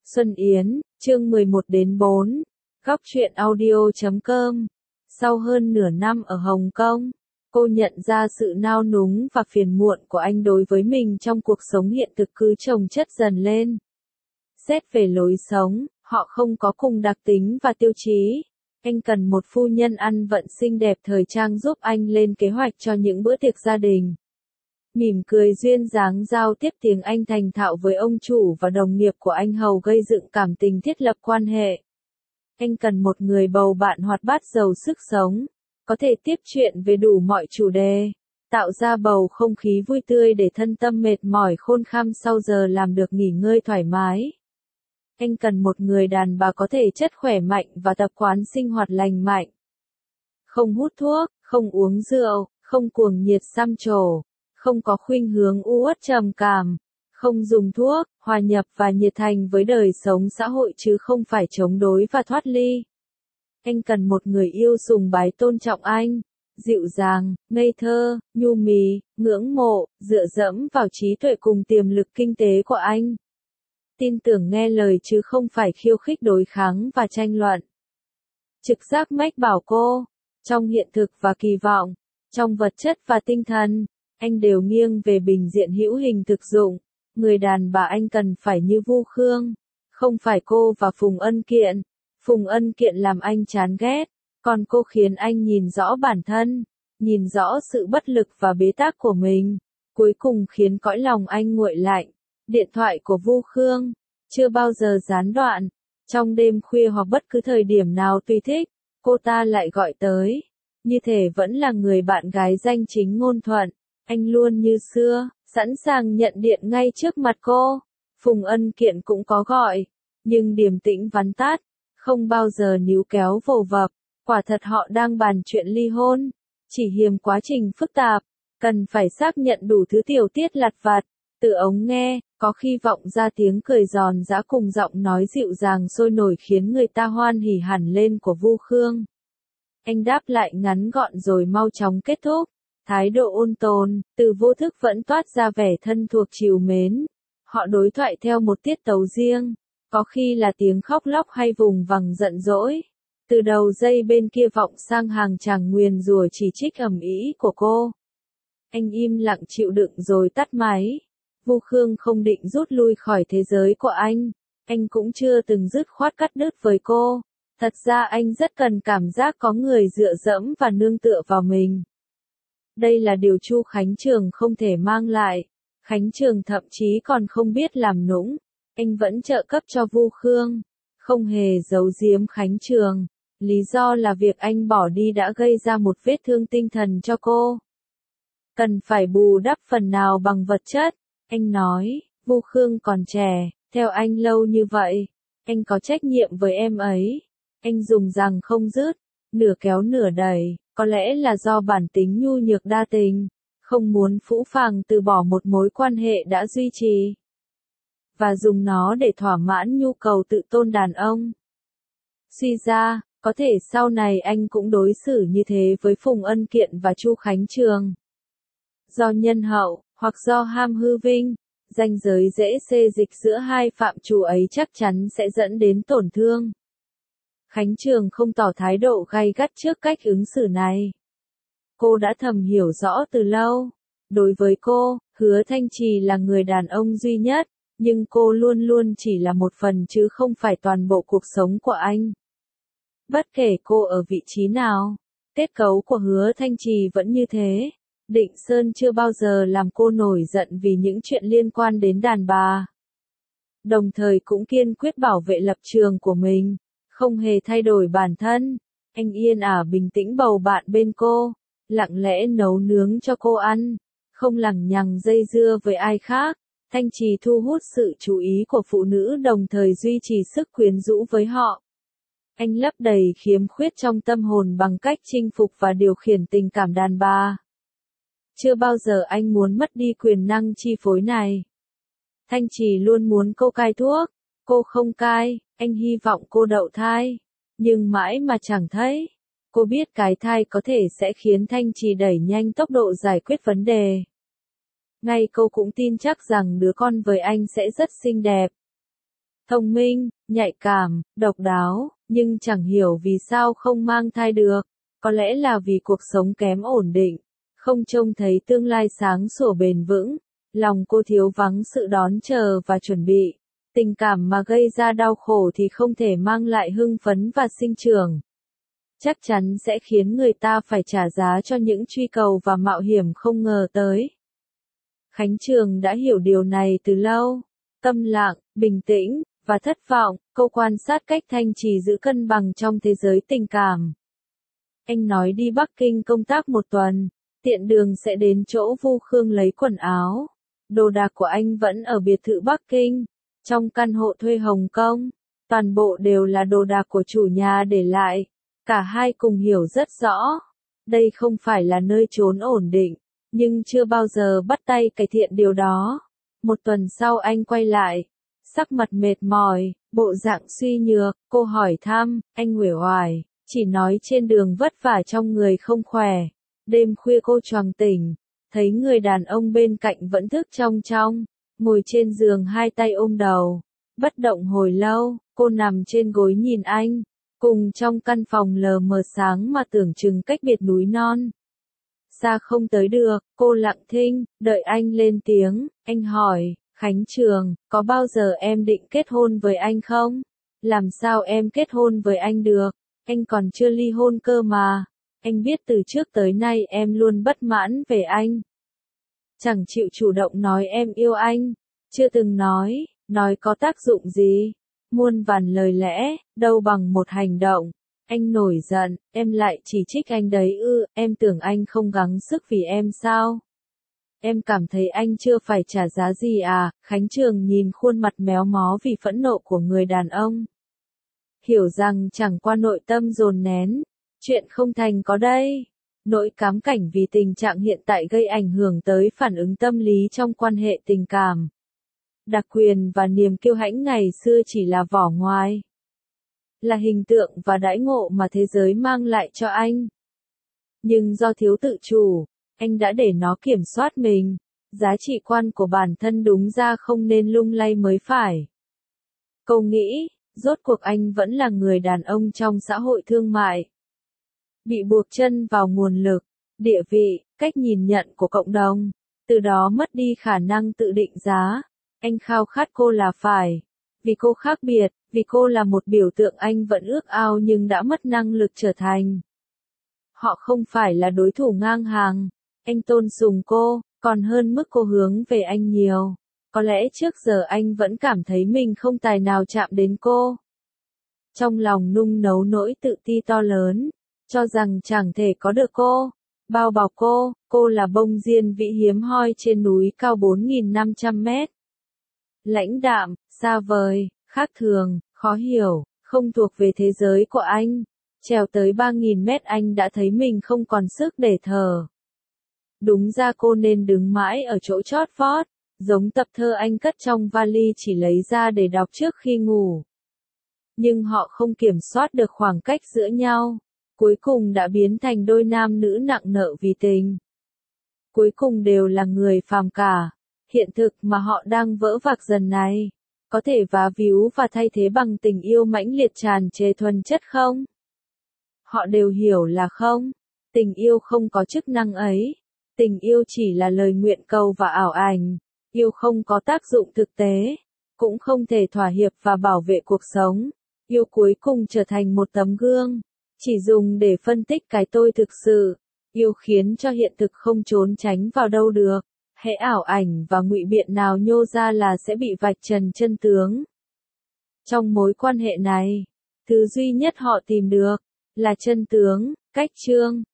Xuân Yến, chương 11-4, Góc truyện audio.com. Sau hơn nửa năm ở Hồng Kông, cô nhận ra sự nao núng và phiền muộn của anh đối với mình trong cuộc sống hiện thực cứ chồng chất dần lên. Xét về lối sống, họ không có cùng đặc tính và tiêu chí. Anh cần một phu nhân ăn vận xinh đẹp thời trang giúp anh lên kế hoạch cho những bữa tiệc gia đình. Mỉm cười duyên dáng giao tiếp tiếng Anh thành thạo với ông chủ và đồng nghiệp của anh hầu gây dựng cảm tình thiết lập quan hệ. Anh cần một người bầu bạn hoạt bát giàu sức sống, có thể tiếp chuyện về đủ mọi chủ đề, tạo ra bầu không khí vui tươi để thân tâm mệt mỏi khôn kham sau giờ làm được nghỉ ngơi thoải mái. Anh cần một người đàn bà có thể chất khỏe mạnh và tập quán sinh hoạt lành mạnh. Không hút thuốc, không uống rượu, không cuồng nhiệt xăm trổ, không có khuynh hướng u uất trầm cảm, không dùng thuốc, hòa nhập và nhiệt thành với đời sống xã hội chứ không phải chống đối và thoát ly. Anh cần một người yêu sùng bái tôn trọng anh, dịu dàng, ngây thơ, nhu mì, ngưỡng mộ, dựa dẫm vào trí tuệ cùng tiềm lực kinh tế của anh. Tin tưởng nghe lời chứ không phải khiêu khích đối kháng và tranh luận. Trực giác mách bảo cô, trong hiện thực và kỳ vọng, trong vật chất và tinh thần, anh đều nghiêng về bình diện hữu hình thực dụng. Người đàn bà anh cần phải như Vu Khương, không phải cô và Phùng Ân Kiện. Phùng Ân Kiện làm anh chán ghét, còn cô khiến anh nhìn rõ bản thân, nhìn rõ sự bất lực và bế tắc của mình, cuối cùng khiến cõi lòng anh nguội lạnh. Điện thoại của Vu Khương chưa bao giờ gián đoạn, trong đêm khuya hoặc bất cứ thời điểm nào tùy thích, cô ta lại gọi tới, như thể vẫn là người bạn gái danh chính ngôn thuận. Anh luôn như xưa, sẵn sàng nhận điện ngay trước mặt cô. Phùng Ân Kiện cũng có gọi, nhưng điềm tĩnh vắn tắt, không bao giờ níu kéo vồ vập. Quả thật họ đang bàn chuyện ly hôn, chỉ hiềm quá trình phức tạp, cần phải xác nhận đủ thứ tiểu tiết lặt vặt. Từ ống nghe, có khi vọng ra tiếng cười giòn giã cùng giọng nói dịu dàng sôi nổi khiến người ta hoan hỉ hẳn lên của Vu Khương. Anh đáp lại ngắn gọn rồi mau chóng kết thúc. Thái độ ôn tồn, từ vô thức vẫn toát ra vẻ thân thuộc trìu mến. Họ đối thoại theo một tiết tấu riêng, có khi là tiếng khóc lóc hay vùng vằng giận dỗi. Từ đầu dây bên kia vọng sang hàng chàng nguyền rủa chỉ trích ầm ĩ của cô. Anh im lặng chịu đựng rồi tắt máy. Vu Khương không định rút lui khỏi thế giới của anh cũng chưa từng dứt khoát cắt đứt với cô. Thật ra anh rất cần cảm giác có người dựa dẫm và nương tựa vào mình. Đây là điều Chu Khánh Trường không thể mang lại. Khánh Trường thậm chí còn không biết làm nũng. Anh vẫn trợ cấp cho Vu Khương, không hề giấu giếm Khánh Trường. Lý do là việc anh bỏ đi đã gây ra một vết thương tinh thần cho cô. Cần phải bù đắp phần nào bằng vật chất. Anh nói, Vu Khương còn trẻ, theo anh lâu như vậy. Anh có trách nhiệm với em ấy. Anh dùng rằng không dứt, nửa kéo nửa đẩy. Có lẽ là do bản tính nhu nhược đa tình, không muốn phũ phàng từ bỏ một mối quan hệ đã duy trì, và dùng nó để thỏa mãn nhu cầu tự tôn đàn ông. Suy ra, có thể sau này anh cũng đối xử như thế với Phùng Ân Kiện và Chu Khánh Trường. Do nhân hậu, hoặc do ham hư vinh, ranh giới dễ xê dịch giữa hai phạm trù ấy chắc chắn sẽ dẫn đến tổn thương. Khánh Trường không tỏ thái độ gay gắt trước cách ứng xử này. Cô đã thầm hiểu rõ từ lâu. Đối với cô, Hứa Thanh Trì là người đàn ông duy nhất, nhưng cô luôn luôn chỉ là một phần chứ không phải toàn bộ cuộc sống của anh. Bất kể cô ở vị trí nào, kết cấu của Hứa Thanh Trì vẫn như thế. Định Sơn chưa bao giờ làm cô nổi giận vì những chuyện liên quan đến đàn bà. Đồng thời cũng kiên quyết bảo vệ lập trường của mình. Không hề thay đổi bản thân, anh yên ả bình tĩnh bầu bạn bên cô, lặng lẽ nấu nướng cho cô ăn, không lằng nhằng dây dưa với ai khác. Thanh Trì thu hút sự chú ý của phụ nữ đồng thời duy trì sức quyến rũ với họ. Anh lấp đầy khiếm khuyết trong tâm hồn bằng cách chinh phục và điều khiển tình cảm đàn bà. Chưa bao giờ anh muốn mất đi quyền năng chi phối này. Thanh Trì luôn muốn cô cai thuốc, cô không cai. Anh hy vọng cô đậu thai, nhưng mãi mà chẳng thấy. Cô biết cái thai có thể sẽ khiến Thanh Trì đẩy nhanh tốc độ giải quyết vấn đề. Ngay cô cũng tin chắc rằng đứa con với anh sẽ rất xinh đẹp. thông minh, nhạy cảm, độc đáo, nhưng chẳng hiểu vì sao không mang thai được. Có lẽ là vì cuộc sống kém ổn định, không trông thấy tương lai sáng sủa bền vững, lòng cô thiếu vắng sự đón chờ và chuẩn bị. Tình cảm mà gây ra đau khổ thì không thể mang lại hưng phấn và sinh trưởng. Chắc chắn sẽ khiến người ta phải trả giá cho những truy cầu và mạo hiểm không ngờ tới. Khánh Trường đã hiểu điều này từ lâu. Tâm lặng, bình tĩnh, và thất vọng, cô quan sát cách Thanh Trì giữ cân bằng trong thế giới tình cảm. Anh nói đi Bắc Kinh công tác một tuần, tiện đường sẽ đến chỗ Vu Khương lấy quần áo. Đồ đạc của anh vẫn ở biệt thự Bắc Kinh, trong căn hộ thuê Hồng Kông. Toàn bộ đều là đồ đạc của chủ nhà để lại. Cả hai cùng hiểu rất rõ. Đây không phải là nơi trốn ổn định, nhưng chưa bao giờ bắt tay cải thiện điều đó. Một tuần sau anh quay lại, sắc mặt mệt mỏi, bộ dạng suy nhược, cô hỏi thăm, anh uể oải, chỉ nói trên đường vất vả trong người không khỏe. Đêm khuya cô choàng tỉnh, thấy người đàn ông bên cạnh vẫn thức trong, ngồi trên giường hai tay ôm đầu, bất động hồi lâu, cô nằm trên gối nhìn anh, cùng trong căn phòng lờ mờ sáng mà tưởng chừng cách biệt núi non. Xa không tới được, cô lặng thinh, đợi anh lên tiếng, anh hỏi, Khánh Trường, có bao giờ em định kết hôn với anh không? Làm sao em kết hôn với anh được? Anh còn chưa ly hôn cơ mà. Anh biết từ trước tới nay em luôn bất mãn về anh. Chẳng chịu chủ động nói em yêu anh. Chưa từng nói có tác dụng gì. Muôn vàn lời lẽ, đâu bằng một hành động. Anh nổi giận, em lại chỉ trích anh đấy ư, em tưởng anh không gắng sức vì em sao? Em cảm thấy anh chưa phải trả giá gì à? Khánh Trường nhìn khuôn mặt méo mó vì phẫn nộ của người đàn ông. Hiểu rằng chẳng qua nội tâm dồn nén, chuyện không thành có đây. Nỗi cám cảnh vì tình trạng hiện tại gây ảnh hưởng tới phản ứng tâm lý trong quan hệ tình cảm. Đặc quyền và niềm kiêu hãnh ngày xưa chỉ là vỏ ngoài. Là hình tượng và đãi ngộ mà thế giới mang lại cho anh. Nhưng do thiếu tự chủ, anh đã để nó kiểm soát mình. Giá trị quan của bản thân đúng ra không nên lung lay mới phải. Cô nghĩ, rốt cuộc anh vẫn là người đàn ông trong xã hội thương mại. Bị buộc chân vào nguồn lực, địa vị, cách nhìn nhận của cộng đồng. Từ đó mất đi khả năng tự định giá. Anh khao khát cô là phải. Vì cô khác biệt, vì cô là một biểu tượng anh vẫn ước ao nhưng đã mất năng lực trở thành. Họ không phải là đối thủ ngang hàng. Anh tôn sùng cô, còn hơn mức cô hướng về anh nhiều. Có lẽ trước giờ anh vẫn cảm thấy mình không tài nào chạm đến cô. Trong lòng nung nấu nỗi tự ti to lớn, cho rằng chẳng thể có được cô. Bao bọc cô là bông diên vĩ hiếm hoi trên núi cao 4.500 mét. Lãnh đạm, xa vời, khác thường, khó hiểu, không thuộc về thế giới của anh. Trèo tới 3.000 mét anh đã thấy mình không còn sức để thở. Đúng ra cô nên đứng mãi ở chỗ chót vót, giống tập thơ anh cất trong vali chỉ lấy ra để đọc trước khi ngủ. Nhưng họ không kiểm soát được khoảng cách giữa nhau, cuối cùng đã biến thành đôi nam nữ nặng nợ vì tình. Cuối cùng đều là người phàm cả. Hiện thực mà họ đang vỡ vạc dần này, có thể vá víu và thay thế bằng tình yêu mãnh liệt tràn trề thuần chất không? Họ đều hiểu là không. Tình yêu không có chức năng ấy. Tình yêu chỉ là lời nguyện cầu và ảo ảnh. Yêu không có tác dụng thực tế. Cũng không thể thỏa hiệp và bảo vệ cuộc sống. Yêu cuối cùng trở thành một tấm gương. Chỉ dùng để phân tích cái tôi thực sự. Yêu khiến cho hiện thực không trốn tránh vào đâu được. Hễ ảo ảnh và ngụy biện nào nhô ra là sẽ bị vạch trần chân tướng. Trong mối quan hệ này, thứ duy nhất họ tìm được là chân tướng, cách chương.